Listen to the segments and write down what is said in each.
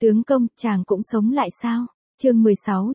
Tướng công, chàng cũng sống lại sao? Chương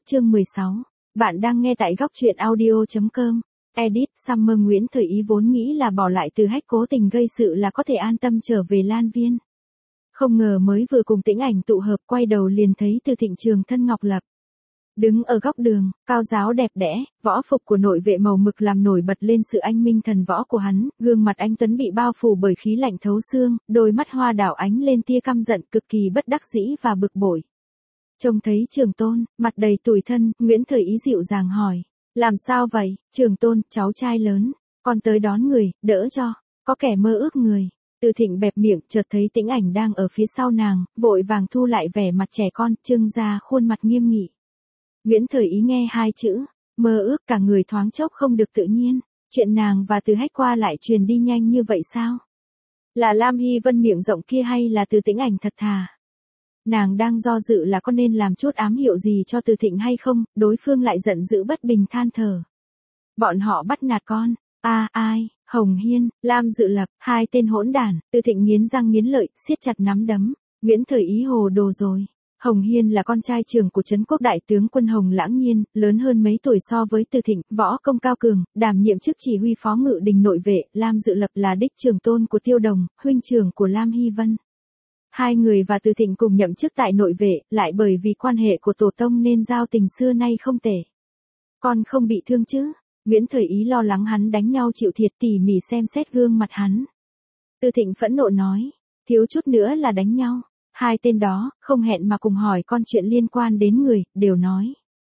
16. Bạn đang nghe tại góc truyện audio.com. Edit, Summer Nguyễn Thời Ý vốn nghĩ là bỏ lại Từ Hách cố tình gây sự là có thể an tâm trở về Lan Viên. Không ngờ mới vừa cùng Tĩnh Ảnh tụ hợp, quay đầu liền thấy Từ Thịnh Trường thân Ngọc Lập. Đứng ở góc đường, cao giáo đẹp đẽ, võ phục của nội vệ màu mực làm nổi bật lên sự anh minh thần võ của hắn, gương mặt anh tuấn bị bao phủ bởi khí lạnh thấu xương, đôi mắt hoa đảo ánh lên tia căm giận, cực kỳ bất đắc dĩ và bực bội. Trông thấy Trường Tôn, mặt đầy tủi thân, Nguyễn Thời Ý dịu dàng hỏi, làm sao vậy? Trường Tôn, cháu trai lớn, con tới đón người, đỡ cho, có kẻ mơ ước người. Từ Thịnh bẹp miệng, chợt thấy Tĩnh Ảnh đang ở phía sau nàng, vội vàng thu lại vẻ mặt trẻ con, trưng ra khuôn mặt nghiêm nghị. Nguyễn Thời Ý nghe hai chữ, mơ ước, cả người thoáng chốc không được tự nhiên, chuyện nàng và Từ Hách qua lại truyền đi nhanh như vậy sao? Là Lam Hy Vân miệng rộng kia hay là Từ Tĩnh Ảnh thật thà? Nàng đang do dự là có nên làm chút ám hiệu gì cho Từ Thịnh hay không, đối phương lại giận dữ bất bình than thở. Bọn họ bắt nạt con, ai, Hồng Hiên, Lam Dự Lập, hai tên hỗn đản. Từ Thịnh nghiến răng nghiến lợi, siết chặt nắm đấm, Nguyễn Thời Ý hồ đồ rồi. Hồng Hiên là con trai trưởng của Trấn Quốc đại tướng quân Hồng Lãng Nhiên, lớn hơn mấy tuổi so với Từ Thịnh, võ công cao cường, đảm nhiệm chức chỉ huy phó ngự đình nội vệ. Lam Dự Lập là đích trưởng tôn của Tiêu Đồng, huynh trưởng của Lam Hy Vân. Hai người và Từ Thịnh cùng nhậm chức tại nội vệ, lại bởi vì quan hệ của tổ tông nên giao tình xưa nay không tệ. Con không bị thương chứ? Nguyễn Thời Ý lo lắng hắn đánh nhau chịu thiệt, tỉ mỉ xem xét gương mặt hắn. Từ Thịnh phẫn nộ nói, thiếu chút nữa là đánh nhau. Hai tên đó, không hẹn mà cùng hỏi con chuyện liên quan đến người, đều nói.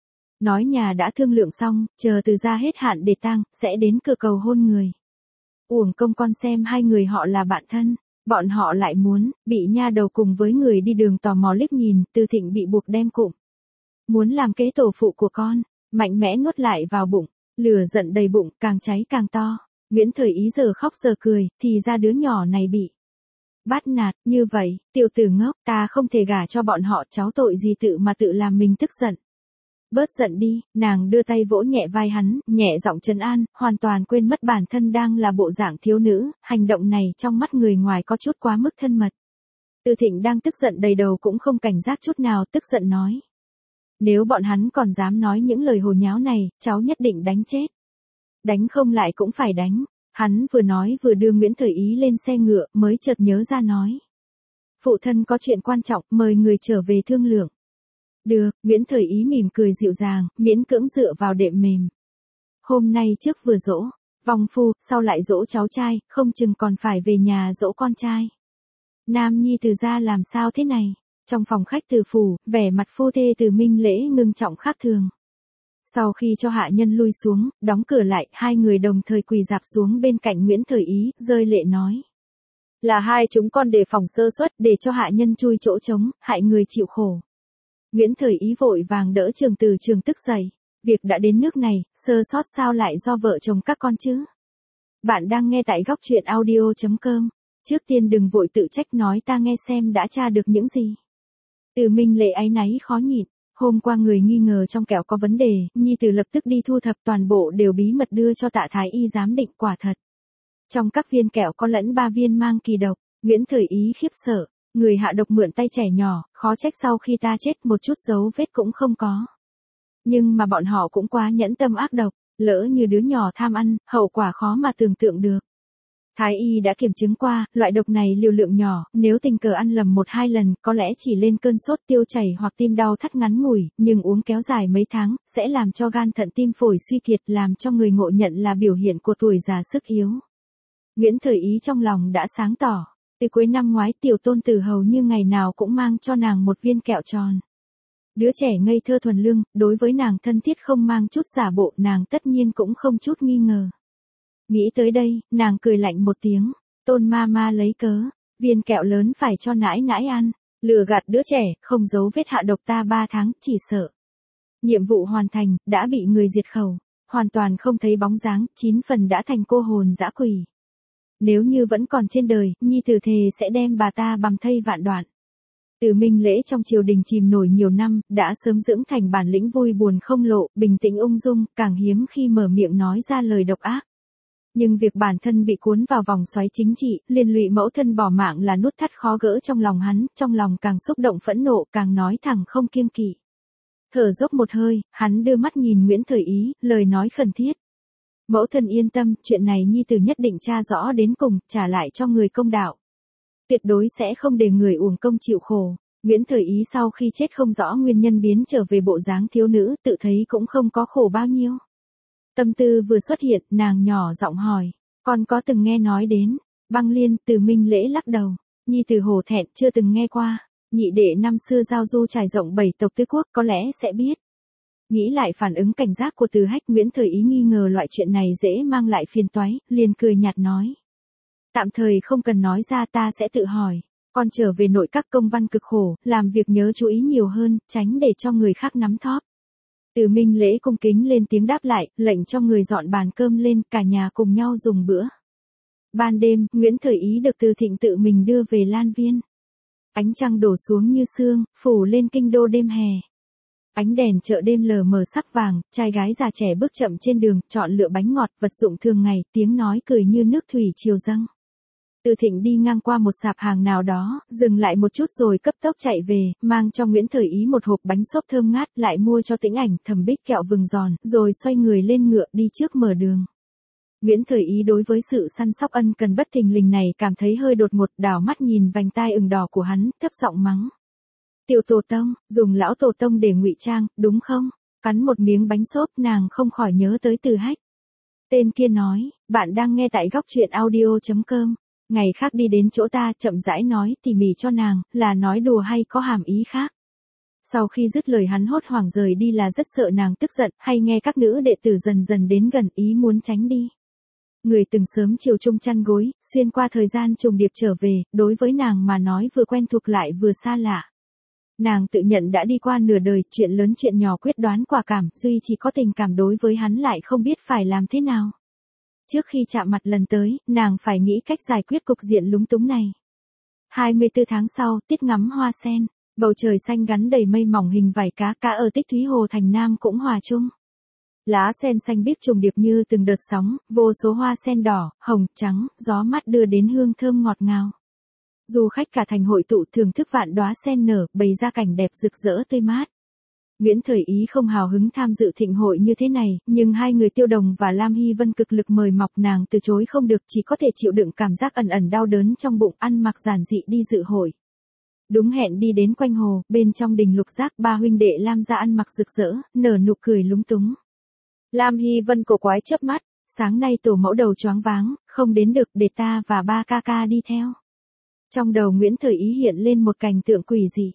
Nói nhà đã thương lượng xong, chờ Từ gia hết hạn để tang, sẽ đến cửa cầu hôn người. Uổng công con xem hai người họ là bạn thân, bọn họ lại muốn, bị nha đầu cùng với người đi đường tò mò liếc nhìn, Từ Thịnh bị buộc đem cụm. Muốn làm kế tổ phụ của con, mạnh mẽ nuốt lại vào bụng, lửa giận đầy bụng, càng cháy càng to. Nguyễn Thời Ý giờ khóc giờ cười, thì ra đứa nhỏ này bị bắt nạt, như vậy, tiểu tử ngốc, ta không thể gả cho bọn họ, cháu tội gì tự mà tự làm mình tức giận. Bớt giận đi, nàng đưa tay vỗ nhẹ vai hắn, nhẹ giọng trấn an, hoàn toàn quên mất bản thân đang là bộ dạng thiếu nữ, hành động này trong mắt người ngoài có chút quá mức thân mật. Từ Thịnh đang tức giận đầy đầu cũng không cảnh giác chút nào, tức giận nói. Nếu bọn hắn còn dám nói những lời hồ nháo này, cháu nhất định đánh chết. Đánh không lại cũng phải đánh. Hắn vừa nói vừa đưa Nguyễn Thời Ý lên xe ngựa, mới chợt nhớ ra nói. Phụ thân có chuyện quan trọng, mời người trở về thương lượng. Được, Nguyễn Thời Ý mỉm cười dịu dàng, miễn cưỡng dựa vào đệm mềm. Hôm nay trước vừa dỗ, vong phu, sau lại dỗ cháu trai, không chừng còn phải về nhà dỗ con trai. Nam nhi Từ gia làm sao thế này? Trong phòng khách Từ phủ, vẻ mặt phu thê Từ Minh Lễ ngưng trọng khác thường. Sau khi cho hạ nhân lui xuống, đóng cửa lại, hai người đồng thời quỳ rạp xuống bên cạnh Nguyễn Thời Ý, rơi lệ nói. Là hai chúng con đề phòng sơ suất, để cho hạ nhân chui chỗ trống, hại người chịu khổ. Nguyễn Thời Ý vội vàng đỡ Trường Từ Trường tức dậy. Việc đã đến nước này, sơ sót sao lại do vợ chồng các con chứ? Bạn đang nghe tại góc truyện audio.com. Trước tiên đừng vội tự trách, nói ta nghe xem đã tra được những gì. Từ Minh Lệ áy náy khó nhịn. Hôm qua người nghi ngờ trong kẹo có vấn đề, Nhi Tử lập tức đi thu thập, toàn bộ đều bí mật đưa cho Tạ Thái Y giám định, quả thật. Trong các viên kẹo có lẫn 3 viên mang kỳ độc. Nguyễn Thời Ý khiếp sợ, người hạ độc mượn tay trẻ nhỏ, khó trách sau khi ta chết một chút dấu vết cũng không có. Nhưng mà bọn họ cũng quá nhẫn tâm ác độc, lỡ như đứa nhỏ tham ăn, hậu quả khó mà tưởng tượng được. Thái y đã kiểm chứng qua, loại độc này liều lượng nhỏ, nếu tình cờ ăn lầm 1-2 lần, có lẽ chỉ lên cơn sốt, tiêu chảy hoặc tim đau thắt ngắn ngủi, nhưng uống kéo dài mấy tháng, sẽ làm cho gan thận tim phổi suy kiệt, làm cho người ngộ nhận là biểu hiện của tuổi già sức yếu. Nguyễn Thời Ý trong lòng đã sáng tỏ, từ cuối năm ngoái tiểu tôn tử hầu như ngày nào cũng mang cho nàng một viên kẹo tròn. Đứa trẻ ngây thơ thuần lương, đối với nàng thân thiết không mang chút giả bộ, nàng tất nhiên cũng không chút nghi ngờ. Nghĩ tới đây, nàng cười lạnh một tiếng, Tôn ma lấy cớ, viên kẹo lớn phải cho nãi nãi ăn, lừa gạt đứa trẻ, không giấu vết hạ độc ta 3 tháng, chỉ sợ. Nhiệm vụ hoàn thành, đã bị người diệt khẩu, hoàn toàn không thấy bóng dáng, 9 phần đã thành cô hồn dã quỷ. Nếu như vẫn còn trên đời, Nhi Tử thề sẽ đem bà ta bằm thây vạn đoạn. Từ Minh Lễ trong triều đình chìm nổi nhiều năm, đã sớm dưỡng thành bản lĩnh vui buồn không lộ, bình tĩnh ung dung, càng hiếm khi mở miệng nói ra lời độc ác. Nhưng việc bản thân bị cuốn vào vòng xoáy chính trị, liên lụy mẫu thân bỏ mạng là nút thắt khó gỡ trong lòng hắn, trong lòng càng xúc động phẫn nộ, càng nói thẳng không kiêng kỵ. Thở dốc một hơi, hắn đưa mắt nhìn Nguyễn Thời Ý, lời nói khẩn thiết. Mẫu thân yên tâm, chuyện này nhi tử nhất định tra rõ đến cùng, trả lại cho người công đạo. Tuyệt đối sẽ không để người uổng công chịu khổ. Nguyễn Thời Ý sau khi chết không rõ nguyên nhân biến trở về bộ dáng thiếu nữ, tự thấy cũng không có khổ bao nhiêu. Tâm tư vừa xuất hiện, nàng nhỏ giọng hỏi, con có từng nghe nói đến, Băng Liên. Từ Minh Lễ lắc đầu, nhi tử hổ thẹn chưa từng nghe qua, nhị đệ năm xưa giao du trải rộng 7 tộc tứ quốc có lẽ sẽ biết. Nghĩ lại phản ứng cảnh giác của Từ Hách, Nguyễn Thời Ý nghi ngờ loại chuyện này dễ mang lại phiền toái, liền cười nhạt nói. Tạm thời không cần nói ra, ta sẽ tự hỏi. Con trở về nội các công văn cực khổ, làm việc nhớ chú ý nhiều hơn, tránh để cho người khác nắm thóp. Từ Minh Lễ cung kính lên tiếng đáp lại, lệnh cho người dọn bàn cơm lên, cả nhà cùng nhau dùng bữa. Ban đêm, Nguyễn Thời Ý được Từ Thịnh tự mình đưa về Lan Viên. Ánh trăng đổ xuống như sương, phủ lên kinh đô đêm hè. Ánh đèn chợ đêm lờ mờ sắc vàng, trai gái già trẻ bước chậm trên đường, chọn lựa bánh ngọt, vật dụng thường ngày, tiếng nói cười như nước thủy triều dâng. Từ Thịnh đi ngang qua một sạp hàng nào đó, dừng lại một chút rồi cấp tốc chạy về, mang cho Nguyễn Thời Ý một hộp bánh xốp thơm ngát, lại mua cho Tĩnh Ảnh, Thẩm Bích kẹo vừng giòn, rồi xoay người lên ngựa đi trước mở đường. Nguyễn Thời Ý đối với sự săn sóc ân cần bất thình lình này cảm thấy hơi đột ngột, đảo mắt nhìn vành tai ửng đỏ của hắn, thấp giọng mắng. Tiểu tổ tông, dùng lão tổ tông để ngụy trang, đúng không? Cắn một miếng bánh xốp, nàng không khỏi nhớ tới Từ Hách. Tên kia nói, bạn đang nghe tại góc truyện audio.com. Ngày khác đi đến chỗ ta, chậm rãi nói tỉ mỉ cho nàng, là nói đùa hay có hàm ý khác. Sau khi dứt lời hắn hốt hoảng rời đi là rất sợ nàng tức giận, hay nghe các nữ đệ tử dần dần đến gần, ý muốn tránh đi. Người từng sớm chiều chung chăn gối, xuyên qua thời gian trùng điệp trở về, đối với nàng mà nói vừa quen thuộc lại vừa xa lạ. Nàng tự nhận đã đi qua nửa đời, chuyện lớn chuyện nhỏ quyết đoán quả cảm, duy chỉ có tình cảm đối với hắn lại không biết phải làm thế nào. Trước khi chạm mặt lần tới, nàng phải nghĩ cách giải quyết cục diện lúng túng này. 24 tháng sau, tiết ngắm hoa sen, bầu trời xanh gắn đầy mây mỏng hình vảy cá, cá ở Tích Thúy Hồ Thành Nam cũng hòa chung. Lá sen xanh biếc trùng điệp như từng đợt sóng, vô số hoa sen đỏ, hồng, trắng, gió mát đưa đến hương thơm ngọt ngào. Du khách cả thành hội tụ thưởng thức vạn đóa sen nở, bày ra cảnh đẹp rực rỡ tươi mát. Nguyễn Thời Ý không hào hứng tham dự thịnh hội như thế này, nhưng hai người Tiêu Đồng và Lam Hy Vân cực lực mời mọc, nàng từ chối không được, chỉ có thể chịu đựng cảm giác ẩn ẩn đau đớn trong bụng, ăn mặc giản dị đi dự hội. Đúng hẹn đi đến quanh hồ, bên trong đình Lục Giác, ba huynh đệ Lam gia ăn mặc rực rỡ, nở nụ cười lúng túng. Lam Hy Vân cổ quái chớp mắt, sáng nay tổ mẫu đầu choáng váng, không đến được, để ta và ba ca ca đi theo. Trong đầu Nguyễn Thời Ý hiện lên một cảnh tượng quỷ dị.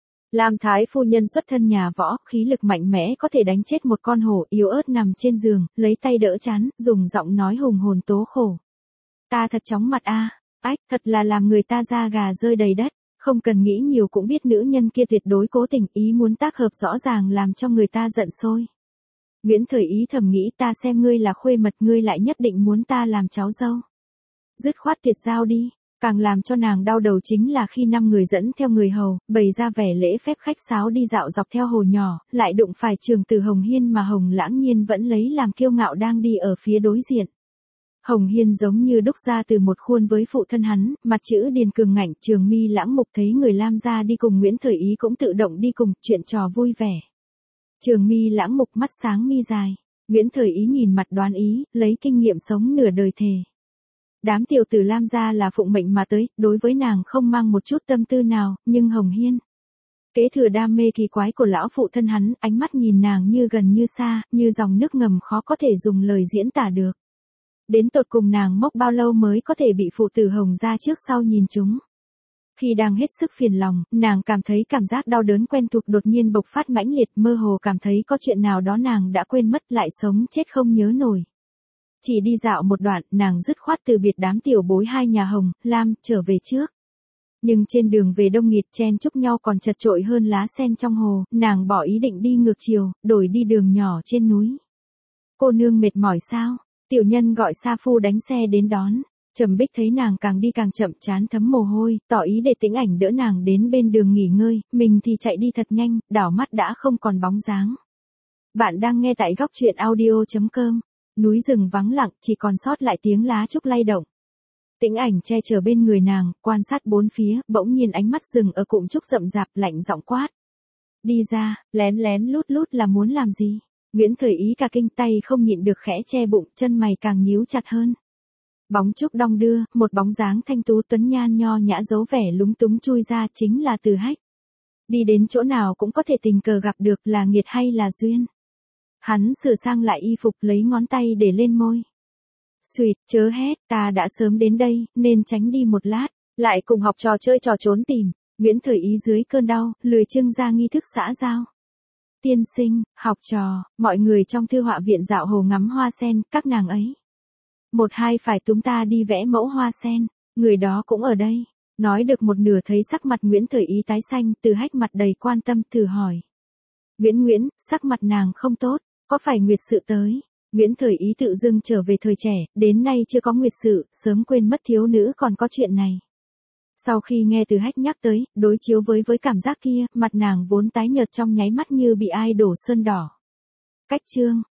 Lam Thái phu nhân xuất thân nhà võ, khí lực mạnh mẽ có thể đánh chết một con hổ, yếu ớt nằm trên giường, lấy tay đỡ trán, dùng giọng nói hùng hồn tố khổ. Ta thật chóng mặt a, ách, thật là làm người ta da gà rơi đầy đất, không cần nghĩ nhiều cũng biết nữ nhân kia tuyệt đối cố tình, ý muốn tác hợp rõ ràng làm cho người ta giận sôi. Nguyễn Thời Ý thầm nghĩ, ta xem ngươi là khuê mật, ngươi lại nhất định muốn ta làm cháu dâu. Dứt khoát tuyệt giao đi. Càng làm cho nàng đau đầu chính là khi 5 người dẫn theo người hầu, bày ra vẻ lễ phép khách sáo đi dạo dọc theo hồ nhỏ, lại đụng phải Trường Tử Hồng Hiên mà Hồng Lãng Nhiên vẫn lấy làm kiêu ngạo đang đi ở phía đối diện. Hồng Hiên giống như đúc ra từ một khuôn với phụ thân hắn, mặt chữ điền cường ngạnh. Trường Mi Lãng Mục thấy người Lam gia đi cùng Nguyễn Thời Ý cũng tự động đi cùng, chuyện trò vui vẻ. Trường Mi Lãng Mục mắt sáng mi dài, Nguyễn Thời Ý nhìn mặt đoán ý, lấy kinh nghiệm sống nửa đời thề. Đám tiểu tử Lam gia là phụng mệnh mà tới, đối với nàng không mang một chút tâm tư nào, nhưng Hồng Hiên kế thừa đam mê kỳ quái của lão phụ thân hắn, ánh mắt nhìn nàng như gần như xa, như dòng nước ngầm khó có thể dùng lời diễn tả được. Đến tột cùng nàng mốc bao lâu mới có thể bị phụ tử Hồng gia trước sau nhìn chúng. Khi đang hết sức phiền lòng, nàng cảm thấy cảm giác đau đớn quen thuộc đột nhiên bộc phát mãnh liệt, mơ hồ cảm thấy có chuyện nào đó nàng đã quên mất, lại sống chết không nhớ nổi. Chỉ đi dạo một đoạn, nàng dứt khoát từ biệt đám tiểu bối hai nhà Hồng, Lam, trở về trước. Nhưng trên đường về đông nghịt chen chúc nhau còn chật chội hơn lá sen trong hồ, nàng bỏ ý định đi ngược chiều, đổi đi đường nhỏ trên núi. Cô nương mệt mỏi sao? Tiểu nhân gọi sa phu đánh xe đến đón. Trầm Bích thấy nàng càng đi càng chậm, trán thấm mồ hôi, tỏ ý để Tĩnh Ảnh đỡ nàng đến bên đường nghỉ ngơi, mình thì chạy đi thật nhanh, đảo mắt đã không còn bóng dáng. Bạn đang nghe tại góc truyện audio.com. Núi rừng vắng lặng, chỉ còn sót lại tiếng lá trúc lay động. Tĩnh Ảnh che chở bên người nàng, quan sát bốn phía, bỗng nhiên ánh mắt dừng ở cụm trúc rậm rạp, lạnh giọng quát. Đi ra, lén lén lút lút là muốn làm gì? Nguyễn Thời Ý cả kinh, tay không nhịn được khẽ che bụng, chân mày càng nhíu chặt hơn. Bóng trúc đong đưa, một bóng dáng thanh tú tuấn nhan nho nhã giấu vẻ lúng túng chui ra, chính là Từ Hách. Đi đến chỗ nào cũng có thể tình cờ gặp được, là nghiệt hay là duyên. Hắn sửa sang lại y phục, lấy ngón tay để lên môi. Xuyệt, chớ hét, ta đã sớm đến đây, nên tránh đi một lát, lại cùng học trò chơi trò trốn tìm. Nguyễn Thời Ý dưới cơn đau, lười trưng ra nghi thức xã giao. Tiên sinh, học trò, mọi người trong thư họa viện dạo hồ ngắm hoa sen, các nàng ấy. Một hai phải túm ta đi vẽ mẫu hoa sen, người đó cũng ở đây. Nói được một nửa thấy sắc mặt Nguyễn Thời Ý tái xanh, Từ Hách mặt đầy quan tâm thử hỏi. Nguyễn, sắc mặt nàng không tốt, có phải nguyệt sự tới? Nguyễn Thời Ý tự dưng trở về thời trẻ, đến nay chưa có nguyệt sự, sớm quên mất thiếu nữ còn có chuyện này. Sau khi nghe Từ Hách nhắc tới, đối chiếu với cảm giác kia, mặt nàng vốn tái nhợt trong nháy mắt như bị ai đổ sơn đỏ. Cách chương,